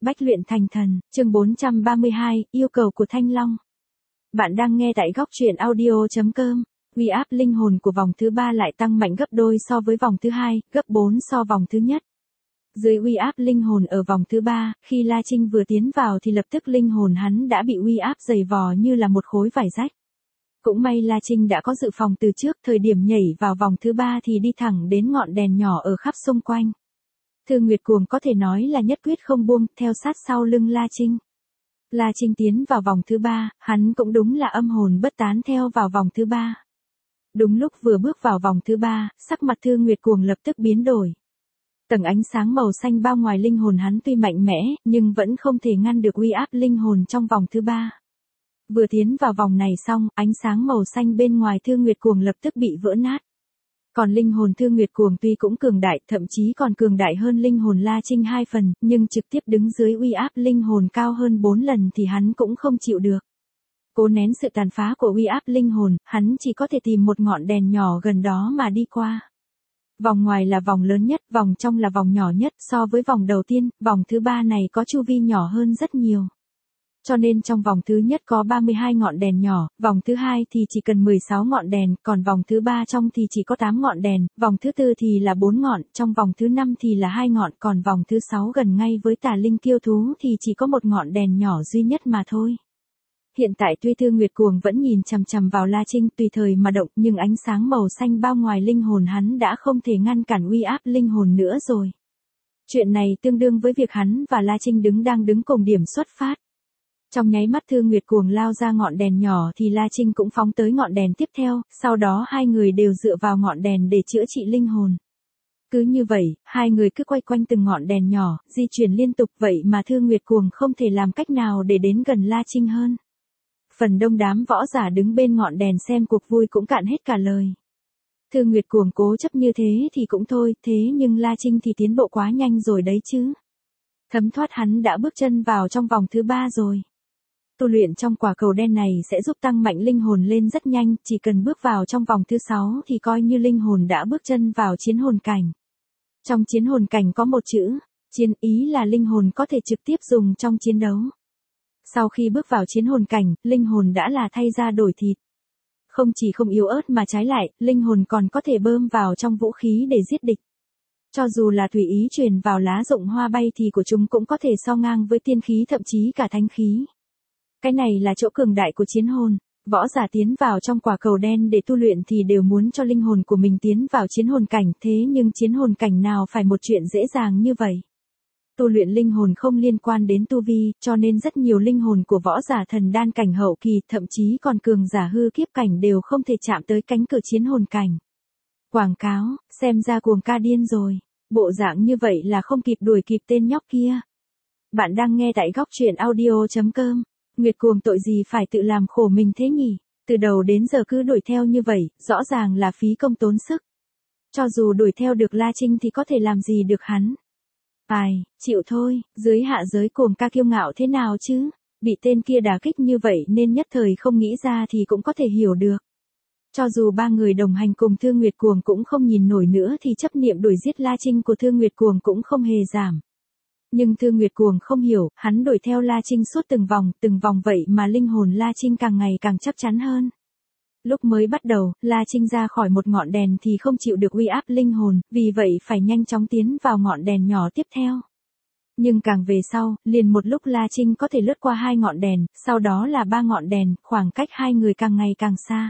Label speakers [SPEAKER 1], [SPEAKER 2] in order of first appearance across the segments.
[SPEAKER 1] Bách luyện thành thần, chương 432, yêu cầu của Thanh Long. Bạn đang nghe tại góc truyện audio.com. Uy áp linh hồn của vòng thứ 3 lại tăng mạnh gấp đôi so với vòng thứ 2, gấp 4 so vòng thứ nhất. Dưới uy áp linh hồn ở vòng thứ 3, khi La Trinh vừa tiến vào thì lập tức linh hồn hắn đã bị uy áp dày vò như là một khối vải rách. Cũng may La Trinh đã có dự phòng từ trước, thời điểm nhảy vào vòng thứ 3 thì đi thẳng đến ngọn đèn nhỏ ở khắp xung quanh. Thương Nguyệt Cuồng có thể nói là nhất quyết không buông, theo sát sau lưng La Trinh. La Trinh tiến vào vòng thứ 3, hắn cũng đúng là âm hồn bất tán theo vào vòng thứ 3. Đúng lúc vừa bước vào vòng thứ 3, sắc mặt Thương Nguyệt Cuồng lập tức biến đổi. Tầng ánh sáng màu xanh bao ngoài linh hồn hắn tuy mạnh mẽ, nhưng vẫn không thể ngăn được uy áp linh hồn trong vòng thứ 3. Vừa tiến vào vòng này xong, ánh sáng màu xanh bên ngoài Thương Nguyệt Cuồng lập tức bị vỡ nát. Còn linh hồn Thương Nguyệt Cuồng tuy cũng cường đại, thậm chí còn cường đại hơn linh hồn La Trinh 2 phần, nhưng trực tiếp đứng dưới uy áp linh hồn cao hơn 4 lần thì hắn cũng không chịu được. Cố nén sự tàn phá của uy áp linh hồn, hắn chỉ có thể tìm một ngọn đèn nhỏ gần đó mà đi qua. Vòng ngoài là vòng lớn nhất, vòng trong là vòng nhỏ nhất, so với vòng đầu tiên, vòng thứ 3 này có chu vi nhỏ hơn rất nhiều. Cho nên trong vòng thứ nhất có 32 ngọn đèn nhỏ, vòng thứ 2 thì chỉ cần 16 ngọn đèn, còn vòng thứ 3 trong thì chỉ có 8 ngọn đèn, vòng thứ 4 thì là 4 ngọn, trong vòng thứ 5 thì là 2 ngọn, còn vòng thứ 6 gần ngay với Tà Linh Kiêu Thú thì chỉ có một ngọn đèn nhỏ duy nhất mà thôi. Hiện tại tuy Thương Nguyệt Cuồng vẫn nhìn chằm chằm vào La Trinh tùy thời mà động, nhưng ánh sáng màu xanh bao ngoài linh hồn hắn đã không thể ngăn cản uy áp linh hồn nữa rồi. Chuyện này tương đương với việc hắn và La Trinh đang đứng cùng điểm xuất phát. Trong nháy mắt Thương Nguyệt Cuồng lao ra ngọn đèn nhỏ thì La Trinh cũng phóng tới ngọn đèn tiếp theo, sau đó hai người đều dựa vào ngọn đèn để chữa trị linh hồn. Cứ như vậy, hai người cứ quay quanh từng ngọn đèn nhỏ, di chuyển liên tục vậy mà Thương Nguyệt Cuồng không thể làm cách nào để đến gần La Trinh hơn. Phần đông đám võ giả đứng bên ngọn đèn xem cuộc vui cũng cạn hết cả lời. Thương Nguyệt Cuồng cố chấp như thế thì cũng thôi, thế nhưng La Trinh thì tiến bộ quá nhanh rồi đấy chứ. Thấm thoát hắn đã bước chân vào trong vòng thứ 3 rồi. Tu luyện trong quả cầu đen này sẽ giúp tăng mạnh linh hồn lên rất nhanh, chỉ cần bước vào trong vòng thứ 6 thì coi như linh hồn đã bước chân vào chiến hồn cảnh. Trong chiến hồn cảnh có một chữ, chiến, ý là linh hồn có thể trực tiếp dùng trong chiến đấu. Sau khi bước vào chiến hồn cảnh, linh hồn đã là thay da đổi thịt. Không chỉ không yếu ớt mà trái lại, linh hồn còn có thể bơm vào trong vũ khí để giết địch. Cho dù là tùy ý truyền vào lá rụng hoa bay thì của chúng cũng có thể so ngang với tiên khí thậm chí cả thánh khí. Cái này là chỗ cường đại của chiến hồn. Võ giả tiến vào trong quả cầu đen để tu luyện thì đều muốn cho linh hồn của mình tiến vào chiến hồn cảnh, thế nhưng chiến hồn cảnh nào phải một chuyện dễ dàng như vậy. Tu luyện linh hồn không liên quan đến tu vi, cho nên rất nhiều linh hồn của võ giả thần đan cảnh hậu kỳ, thậm chí còn cường giả hư kiếp cảnh đều không thể chạm tới cánh cửa chiến hồn cảnh. Quảng cáo, xem ra Cuồng ca điên rồi. Bộ dạng như vậy là không kịp đuổi kịp tên nhóc kia. Bạn đang nghe tại góc truyện audio.com. Nguyệt Cuồng tội gì phải tự làm khổ mình thế nhỉ? Từ đầu đến giờ cứ đuổi theo như vậy, rõ ràng là phí công tốn sức. Cho dù đuổi theo được La Trinh thì có thể làm gì được hắn. Ai, chịu thôi, dưới hạ giới Cuồng ca kiêu ngạo thế nào chứ? Bị tên kia đả kích như vậy nên nhất thời không nghĩ ra thì cũng có thể hiểu được. Cho dù ba người đồng hành cùng Thương Nguyệt Cuồng cũng không nhìn nổi nữa thì chấp niệm đuổi giết La Trinh của Thương Nguyệt Cuồng cũng không hề giảm. Nhưng Thương Nguyệt Cuồng không hiểu, hắn đuổi theo La Trinh suốt từng vòng vậy mà linh hồn La Trinh càng ngày càng chắc chắn hơn. Lúc mới bắt đầu, La Trinh ra khỏi một ngọn đèn thì không chịu được uy áp linh hồn, vì vậy phải nhanh chóng tiến vào ngọn đèn nhỏ tiếp theo. Nhưng càng về sau, liền một lúc La Trinh có thể lướt qua 2 ngọn đèn, sau đó là 3 ngọn đèn, khoảng cách hai người càng ngày càng xa.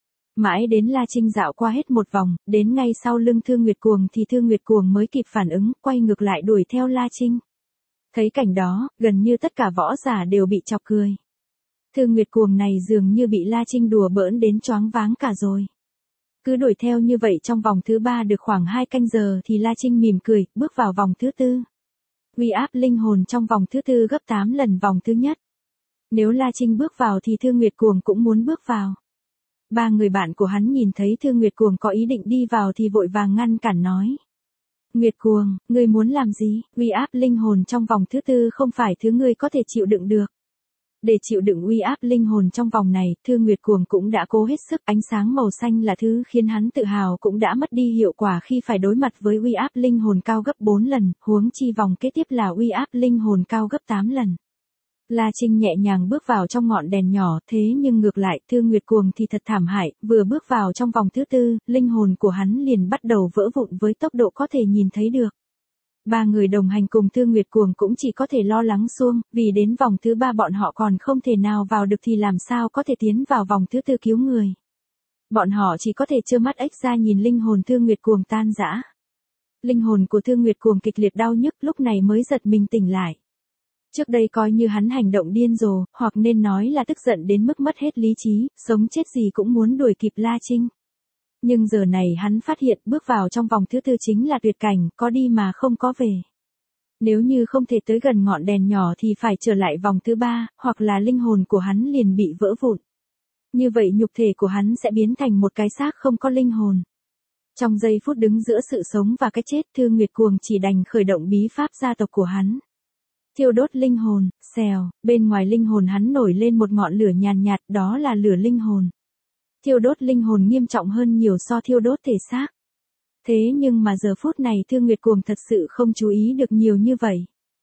[SPEAKER 1] Mãi đến La Trinh dạo qua hết một vòng, đến ngay sau lưng Thương Nguyệt Cuồng thì Thương Nguyệt Cuồng mới kịp phản ứng, quay ngược lại đuổi theo La Trinh. Thấy cảnh đó, gần như tất cả võ giả đều bị chọc cười. Thương Nguyệt Cuồng này dường như bị La Trinh đùa bỡn đến choáng váng cả rồi. Cứ đuổi theo như vậy trong vòng thứ 3 được khoảng 2 canh giờ thì La Trinh mỉm cười, bước vào vòng thứ 4. Uy áp linh hồn trong vòng thứ 4 gấp 8 lần vòng thứ nhất. Nếu La Trinh bước vào thì Thương Nguyệt Cuồng cũng muốn bước vào. Ba người bạn của hắn nhìn thấy Thương Nguyệt Cuồng có ý định đi vào thì vội vàng ngăn cản nói. Nguyệt Cuồng, ngươi muốn làm gì? Uy áp linh hồn trong vòng thứ 4 không phải thứ ngươi có thể chịu đựng được. Để chịu đựng uy áp linh hồn trong vòng này, Thương Nguyệt Cuồng cũng đã cố hết sức, ánh sáng màu xanh là thứ khiến hắn tự hào cũng đã mất đi hiệu quả khi phải đối mặt với uy áp linh hồn cao gấp 4 lần, huống chi vòng kế tiếp là uy áp linh hồn cao gấp 8 lần. La Trinh nhẹ nhàng bước vào trong ngọn đèn nhỏ, thế nhưng ngược lại, Thương Nguyệt Cuồng thì thật thảm hại, vừa bước vào trong vòng thứ tư, linh hồn của hắn liền bắt đầu vỡ vụn với tốc độ có thể nhìn thấy được. Ba người đồng hành cùng Thương Nguyệt Cuồng cũng chỉ có thể lo lắng xuông, vì đến vòng thứ ba bọn họ còn không thể nào vào được thì làm sao có thể tiến vào vòng thứ tư cứu người. Bọn họ chỉ có thể trơ mắt ếch ra nhìn linh hồn Thương Nguyệt Cuồng tan rã. Linh hồn của Thương Nguyệt Cuồng kịch liệt đau nhức lúc này mới giật mình tỉnh lại. Trước đây coi như hắn hành động điên rồ, hoặc nên nói là tức giận đến mức mất hết lý trí, sống chết gì cũng muốn đuổi kịp La Trinh. Nhưng giờ này hắn phát hiện bước vào trong vòng thứ tư chính là tuyệt cảnh, có đi mà không có về. Nếu như không thể tới gần ngọn đèn nhỏ thì phải trở lại vòng thứ ba, hoặc là linh hồn của hắn liền bị vỡ vụn. Như vậy nhục thể của hắn sẽ biến thành một cái xác không có linh hồn. Trong giây phút đứng giữa sự sống và cái chết, Thương Nguyệt Cuồng chỉ đành khởi động bí pháp gia tộc của hắn. Thiêu đốt linh hồn, xèo, bên ngoài linh hồn hắn nổi lên một ngọn lửa nhàn nhạt, đó là lửa linh hồn. Thiêu đốt linh hồn nghiêm trọng hơn nhiều so thiêu đốt thể xác. Thế nhưng mà giờ phút này Thương Nguyệt Cuồng thật sự không chú ý được nhiều như vậy.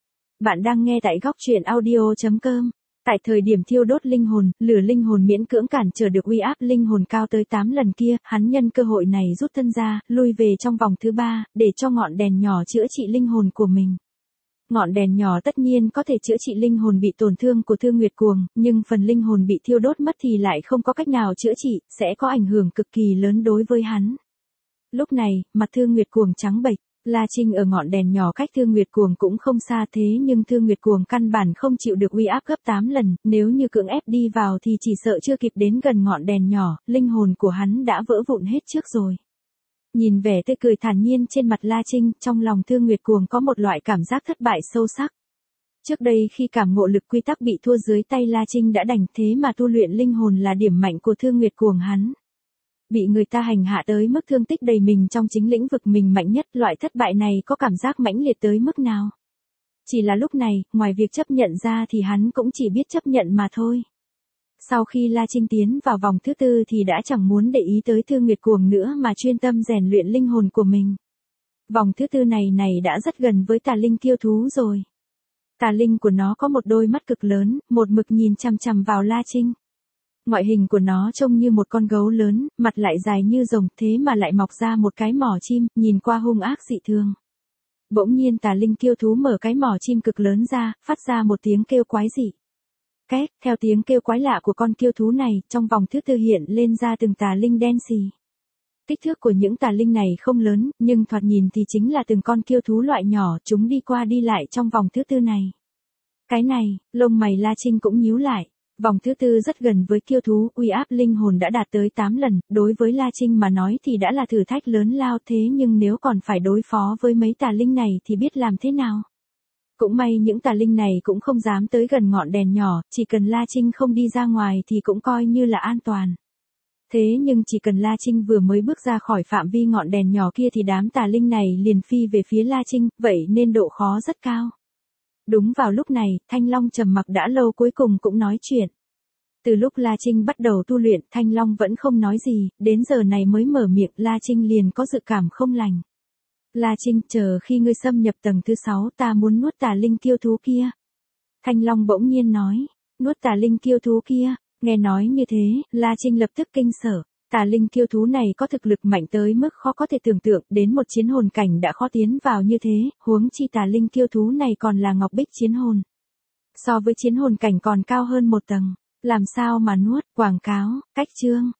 [SPEAKER 1] Bạn đang nghe tại góc truyện audio.com. Tại thời điểm thiêu đốt linh hồn, lửa linh hồn miễn cưỡng cản trở được uy áp linh hồn cao tới 8 lần kia, hắn nhân cơ hội này rút thân ra, lui về trong vòng thứ ba, để cho ngọn đèn nhỏ chữa trị linh hồn của mình. Ngọn đèn nhỏ tất nhiên có thể chữa trị linh hồn bị tổn thương của Thương Nguyệt Cuồng, nhưng phần linh hồn bị thiêu đốt mất thì lại không có cách nào chữa trị, sẽ có ảnh hưởng cực kỳ lớn đối với hắn. Lúc này, mặt Thương Nguyệt Cuồng trắng bệch, La Trinh ở ngọn đèn nhỏ cách Thương Nguyệt Cuồng cũng không xa thế nhưng Thương Nguyệt Cuồng căn bản không chịu được uy áp gấp 8 lần, nếu như cưỡng ép đi vào thì chỉ sợ chưa kịp đến gần ngọn đèn nhỏ, linh hồn của hắn đã vỡ vụn hết trước rồi. Nhìn vẻ tươi cười thản nhiên trên mặt La Trinh, trong lòng Thương Nguyệt Cuồng có một loại cảm giác thất bại sâu sắc. Trước đây khi cảm ngộ lực quy tắc bị thua dưới tay La Trinh đã đành thế mà tu luyện linh hồn là điểm mạnh của Thương Nguyệt Cuồng hắn. Bị người ta hành hạ tới mức thương tích đầy mình trong chính lĩnh vực mình mạnh nhất, loại thất bại này có cảm giác mãnh liệt tới mức nào. Chỉ là lúc này, ngoài việc chấp nhận ra thì hắn cũng chỉ biết chấp nhận mà thôi. Sau khi La Trinh tiến vào vòng thứ tư thì đã chẳng muốn để ý tới Thương Nguyệt Cuồng nữa mà chuyên tâm rèn luyện linh hồn của mình. Vòng thứ tư này đã rất gần với tà linh kiêu thú rồi. Tà linh của nó có một đôi mắt cực lớn, một mực nhìn chằm chằm vào La Trinh. Ngoại hình của nó trông như một con gấu lớn, mặt lại dài như rồng, thế mà lại mọc ra một cái mỏ chim, nhìn qua hung ác dị thường. Bỗng nhiên tà linh kiêu thú mở cái mỏ chim cực lớn ra, phát ra một tiếng kêu quái dị. Két, theo tiếng kêu quái lạ của con kiêu thú này, trong vòng thứ tư hiện lên ra từng tà linh đen xì. Kích thước của những tà linh này không lớn, nhưng thoạt nhìn thì chính là từng con kiêu thú loại nhỏ, chúng đi qua đi lại trong vòng thứ tư này. Cái này, lông mày La Trinh cũng nhíu lại. Vòng thứ tư rất gần với kiêu thú, uy áp linh hồn đã đạt tới 8 lần, đối với La Trinh mà nói thì đã là thử thách lớn lao thế nhưng nếu còn phải đối phó với mấy tà linh này thì biết làm thế nào. Cũng may những tà linh này cũng không dám tới gần ngọn đèn nhỏ, chỉ cần La Trinh không đi ra ngoài thì cũng coi như là an toàn. Thế nhưng chỉ cần La Trinh vừa mới bước ra khỏi phạm vi ngọn đèn nhỏ kia thì đám tà linh này liền phi về phía La Trinh, vậy nên độ khó rất cao. Đúng vào lúc này, Thanh Long trầm mặc đã lâu cuối cùng cũng nói chuyện. Từ lúc La Trinh bắt đầu tu luyện, Thanh Long vẫn không nói gì, đến giờ này mới mở miệng, La Trinh liền có dự cảm không lành. La Trinh, chờ khi ngươi xâm nhập tầng thứ 6 ta muốn nuốt tà linh kiêu thú kia. Thanh Long bỗng nhiên nói, nuốt tà linh kiêu thú kia, nghe nói như thế, La Trinh lập tức kinh sợ. Tà linh kiêu thú này có thực lực mạnh tới mức khó có thể tưởng tượng, đến một chiến hồn cảnh đã khó tiến vào như thế, huống chi tà linh kiêu thú này còn là ngọc bích chiến hồn. So với chiến hồn cảnh còn cao hơn một tầng, làm sao mà nuốt, quảng cáo, cách chương.